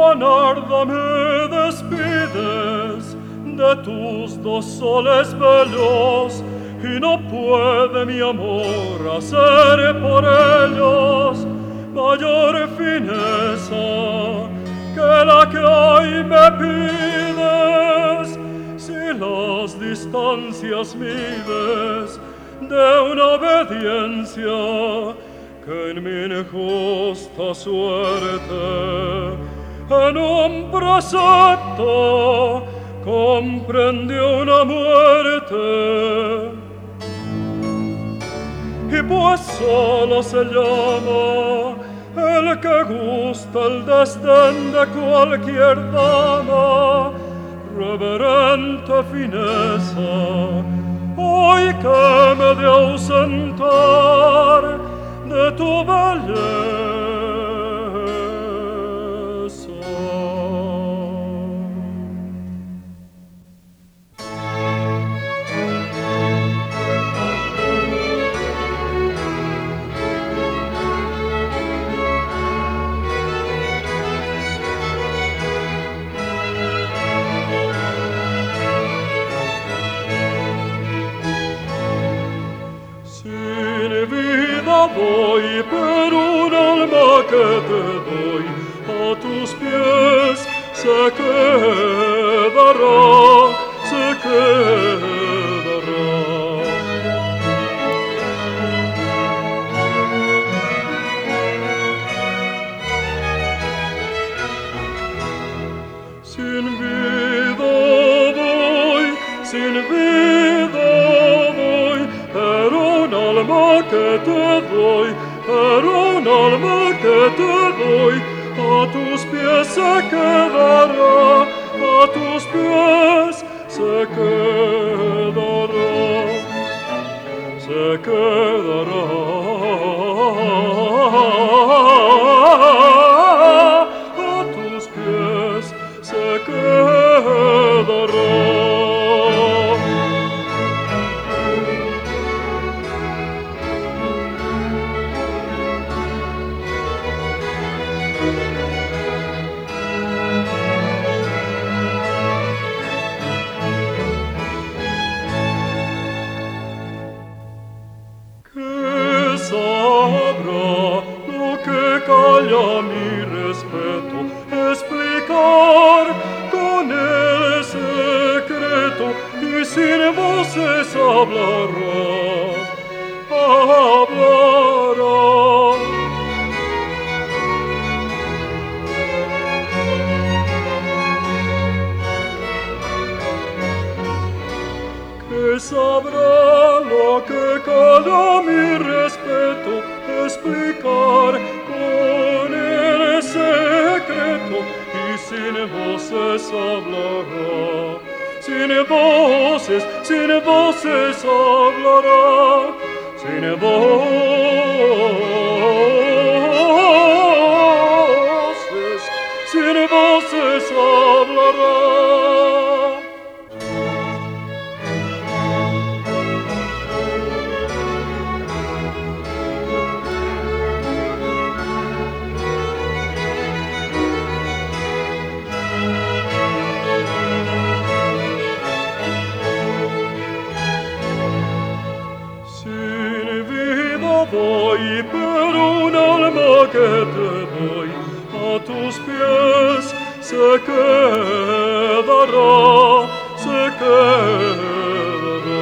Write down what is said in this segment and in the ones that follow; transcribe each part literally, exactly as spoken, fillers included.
Leonardo, me despides de tus dos soles bellos, y no puede mi amor hacer por ellos mayor fineza que la que hoy me pides. Si las distancias mides de una obediencia que en mi injusta suerte en un precepto comprendió una muerte, y pues solo se llama el que gusta el desdén de cualquier dama, reverente fineza, hoy que me de ausentar de tu belleza. Voy per un alma que te doy, a tus pies se quedará, se quedará. Sin vida voy, sin vida voy, per un alma que te doy, per un alma que te doy, a tus pies se quedará, a tus pies se quedará, se quedará, a tus pies se quedará. Calla mi respeto, explicar con el secreto, y sin voces hablará, hablará. Que sabrá lo que calla mi respeto, explicar con el secreto, y sin voces hablará, sin voces, sin voces hablará, sin voces, sin voces hablará. Voy per un alma que te doy, a tus pies se quedará, se quedará.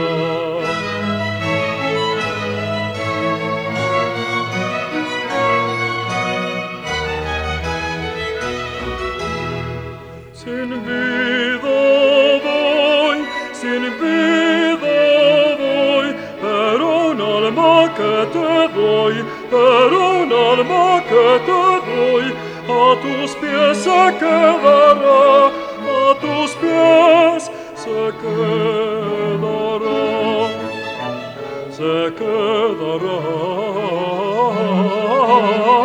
Sin vida voy, sin vida voy, per un alma que te doy, per un alma que te doy, a tus pies se quedará, a tus pies se quedará, se quedará.